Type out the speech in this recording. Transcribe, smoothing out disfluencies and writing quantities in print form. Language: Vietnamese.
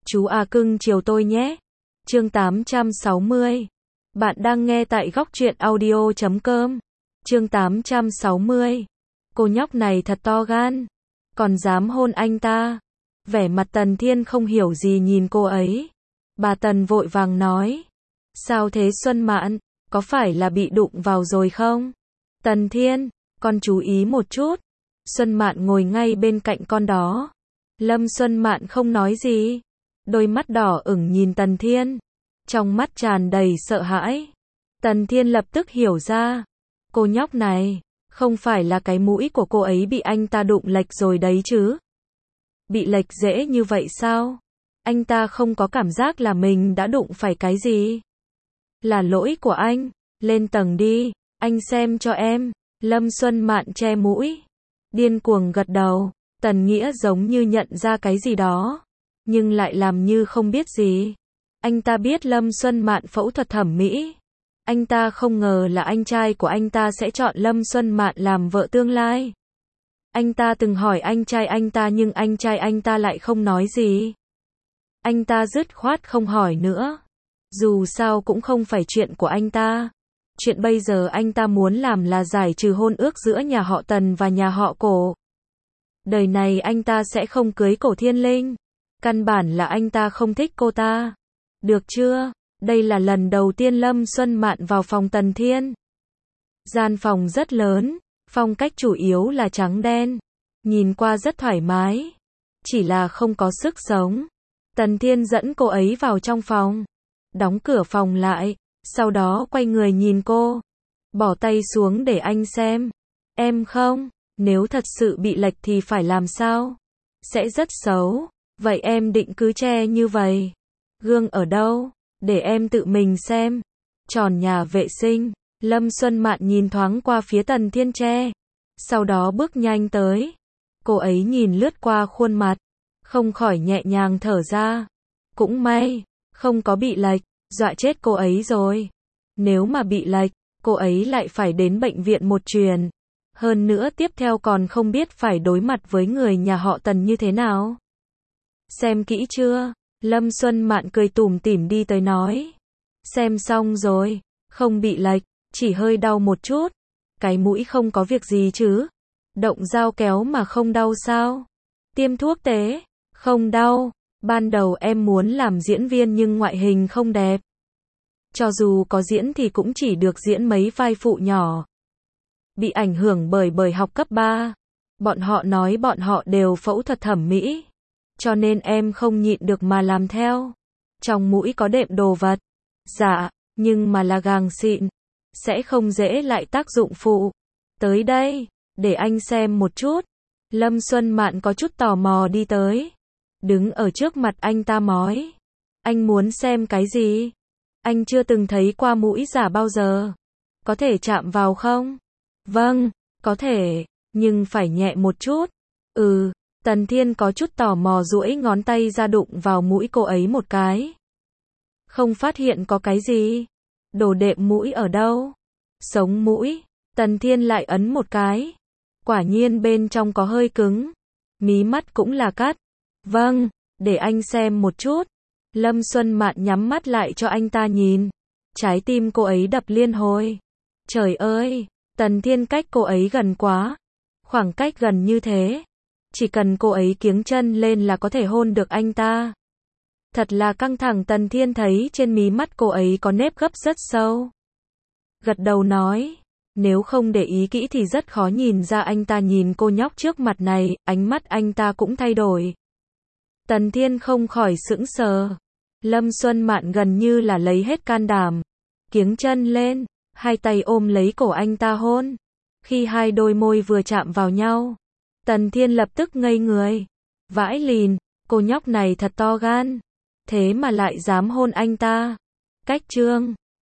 Chú à cưng chiều tôi nhé. Chương 860. Bạn đang nghe tại góc truyện audio.com. Chương 860. Cô nhóc này thật to gan, còn dám hôn anh ta. Vẻ mặt Tần Thiên không hiểu gì nhìn cô ấy. Bà Tần vội vàng nói. Sao thế Xuân Mạn, có phải là bị đụng vào rồi không? Tần Thiên, con chú ý một chút. Xuân Mạn ngồi ngay bên cạnh con đó. Lâm Xuân Mạn không nói gì. Đôi mắt đỏ ửng nhìn Tần Thiên. Trong mắt tràn đầy sợ hãi. Tần Thiên lập tức hiểu ra. Cô nhóc này, không phải là cái mũi của cô ấy bị anh ta đụng lệch rồi đấy chứ? Bị lệch dễ như vậy sao? Anh ta không có cảm giác là mình đã đụng phải cái gì? Là lỗi của anh. Lên tầng đi, anh xem cho em. Lâm Xuân Mạn che mũi. Điên cuồng gật đầu. Tần Nghĩa giống như nhận ra cái gì đó, nhưng lại làm như không biết gì. Anh ta biết Lâm Xuân Mạn phẫu thuật thẩm mỹ. Anh ta không ngờ là anh trai của anh ta sẽ chọn Lâm Xuân Mạn làm vợ tương lai. Anh ta từng hỏi anh trai anh ta nhưng anh trai anh ta lại không nói gì. Anh ta dứt khoát không hỏi nữa. Dù sao cũng không phải chuyện của anh ta. Chuyện bây giờ anh ta muốn làm là giải trừ hôn ước giữa nhà họ Tần và nhà họ Cổ. Đời này anh ta sẽ không cưới Cổ Thiên Linh. Căn bản là anh ta không thích cô ta. Được chưa? Đây là lần đầu tiên Lâm Xuân Mạn vào phòng Tần Thiên. Gian phòng rất lớn, phong cách chủ yếu là trắng đen. Nhìn qua rất thoải mái. Chỉ là không có sức sống. Tần Thiên dẫn cô ấy vào trong phòng. Đóng cửa phòng lại. Sau đó quay người nhìn cô. Bỏ tay xuống để anh xem. Em không, nếu thật sự bị lệch thì phải làm sao? Sẽ rất xấu. Vậy em định cứ che như vậy? Gương ở đâu? Để em tự mình xem. Tròn nhà vệ sinh. Lâm Xuân Mạn nhìn thoáng qua phía Tần Thiên che. Sau đó bước nhanh tới. Cô ấy nhìn lướt qua khuôn mặt. Không khỏi nhẹ nhàng thở ra. Cũng may, không có bị lệch. Dọa chết cô ấy rồi. Nếu mà bị lệch, cô ấy lại phải đến bệnh viện một chuyến. Hơn nữa tiếp theo còn không biết phải đối mặt với người nhà họ Tần như thế nào. Xem kỹ chưa? Lâm Xuân Mạn cười tủm tỉm đi tới nói. Xem xong rồi, không bị lệch, chỉ hơi đau một chút. Cái mũi không có việc gì chứ? Động dao kéo mà không đau sao? Tiêm thuốc tế? Không đau. Ban đầu em muốn làm diễn viên nhưng ngoại hình không đẹp. Cho dù có diễn thì cũng chỉ được diễn mấy vai phụ nhỏ. Bị ảnh hưởng bởi học cấp 3. Bọn họ nói bọn họ đều phẫu thuật thẩm mỹ. Cho nên em không nhịn được mà làm theo. Trong mũi có đệm đồ vật. Dạ, nhưng mà là gàng xịn. Sẽ không dễ lại tác dụng phụ. Tới đây, để anh xem một chút. Lâm Xuân Mạn có chút tò mò đi tới. Đứng ở trước mặt anh ta nói. Anh muốn xem cái gì? Anh chưa từng thấy qua mũi giả bao giờ. Có thể chạm vào không? Vâng, có thể, nhưng phải nhẹ một chút. Tần Thiên có chút tò mò duỗi ngón tay ra đụng vào mũi cô ấy một cái. Không phát hiện có cái gì. Đồ đệm mũi ở đâu? Sống mũi. Tần Thiên lại ấn một cái. Quả nhiên bên trong có hơi cứng. Mí mắt cũng là cắt. Vâng, để anh xem một chút. Lâm Xuân Mạn nhắm mắt lại cho anh ta nhìn. Trái tim cô ấy đập liên hồi. Trời ơi, Tần Thiên cách cô ấy gần quá. Khoảng cách gần như thế. Chỉ cần cô ấy kiếng chân lên là có thể hôn được anh ta. Thật là căng thẳng. Tần Thiên thấy trên mí mắt cô ấy có nếp gấp rất sâu. Gật đầu nói. Nếu không để ý kỹ thì rất khó nhìn ra. Anh ta nhìn cô nhóc trước mặt này, ánh mắt anh ta cũng thay đổi. Tần Thiên không khỏi sững sờ. Lâm Xuân Mạn gần như là lấy hết can đảm. Kiếng chân lên, hai tay ôm lấy cổ anh ta hôn. Khi hai đôi môi vừa chạm vào nhau, Tần Thiên lập tức ngây người. Vãi lìn, cô nhóc này thật to gan. Thế mà lại dám hôn anh ta. Cách chương